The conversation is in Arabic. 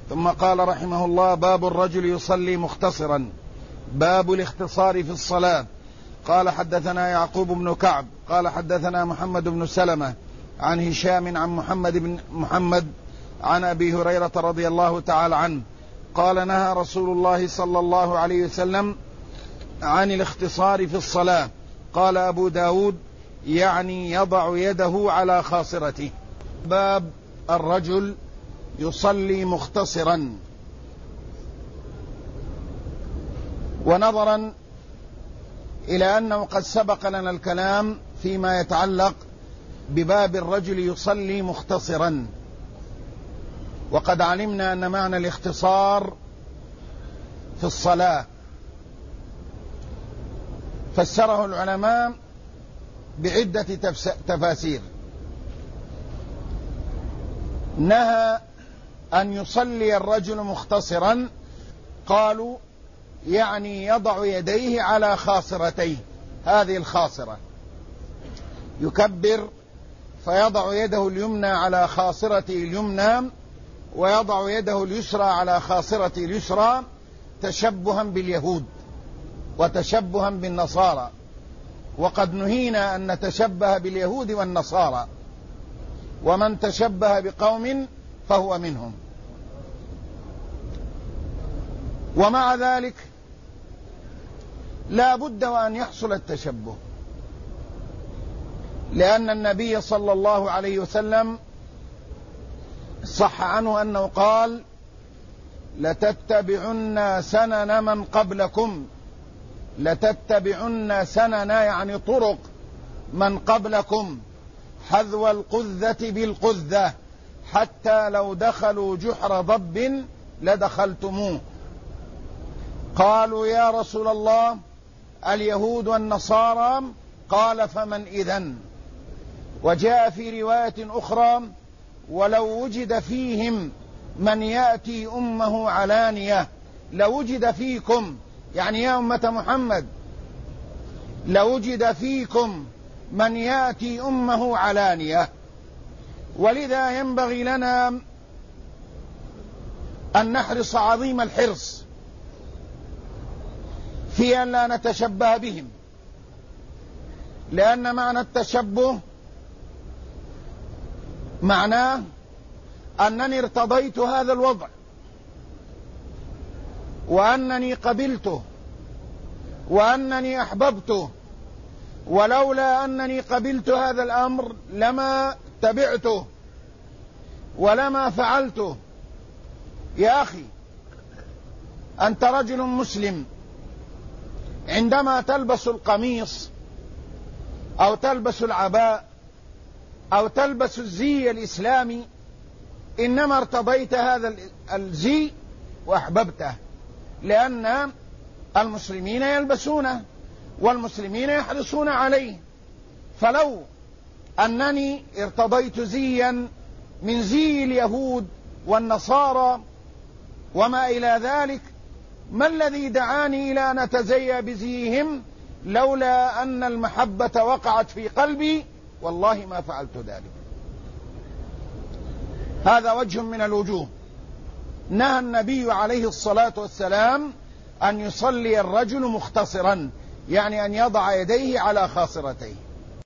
ثم قال رحمه الله: باب الرجل يصلي مختصرا. باب الاختصار في الصلاة. قال: حدثنا يعقوب بن كعب قال حدثنا محمد بن سلمة عن هشام عن محمد عن أبي هريرة رضي الله تعالى عنه قال: نهى رسول الله صلى الله عليه وسلم عن الاختصار في الصلاة. قال أبو داود: يعني يضع يده على خاصرته. باب الرجل يصلي مختصرا. ونظرا إلى أنه قد سبق لنا الكلام فيما يتعلق بباب الرجل يصلي مختصرا، وقد علمنا أن معنى الاختصار في الصلاة فسره العلماء بعدة تفاسير. نهى أن يصلي الرجل مختصرا، قالوا يعني يضع يديه على خاصرتيه، هذه الخاصرة، يكبر فيضع يده اليمنى على خاصرته اليمنى ويضع يده اليسرى على خاصرته اليسرى، تشبها باليهود وتشبها بالنصارى، وقد نهينا أن نتشبه باليهود والنصارى، ومن تشبه بقوم فهو منهم. ومع ذلك لا بد وأن يحصل التشبه، لأن النبي صلى الله عليه وسلم صح عنه أنه قال: لتتبعن سنن من قبلكم، لتتبعن سنن يعني طرق من قبلكم حذو القذة بالقذة حتى لو دخلوا جحر ضب لدخلتموه. قالوا: يا رسول الله اليهود والنصارى؟ قال: فمن إذن؟ وجاء في رواية أخرى: ولو وجد فيهم من يأتي أمه علانية، لوجد فيكم يعني يا أمة محمد لوجد فيكم من يأتي أمه علانية. ولذا ينبغي لنا أن نحرص عظيم الحرص في أن لا نتشبه بهم، لأن معنى التشبه معناه أنني ارتضيت هذا الوضع وأنني قبلته وأنني أحببته، ولولا أنني قبلت هذا الأمر لما تبعته ولما فعلته. يا أخي، أنت رجل مسلم، عندما تلبس القميص أو تلبس العباء أو تلبس الزي الإسلامي إنما ارتضيت هذا الزي وأحببته، لأن المسلمين يلبسونه والمسلمين يحرصون عليه. فلو أنني ارتضيت زيا من زي اليهود والنصارى وما إلى ذلك، ما الذي دعاني إلى أن أتزيى بزيهم لولا أن المحبة وقعت في قلبي؟ والله ما فعلت ذلك. هذا وجه من الوجوه. نهى النبي عليه الصلاة والسلام أن يصلي الرجل مختصرا، يعني أن يضع يديه على خاصرتيه.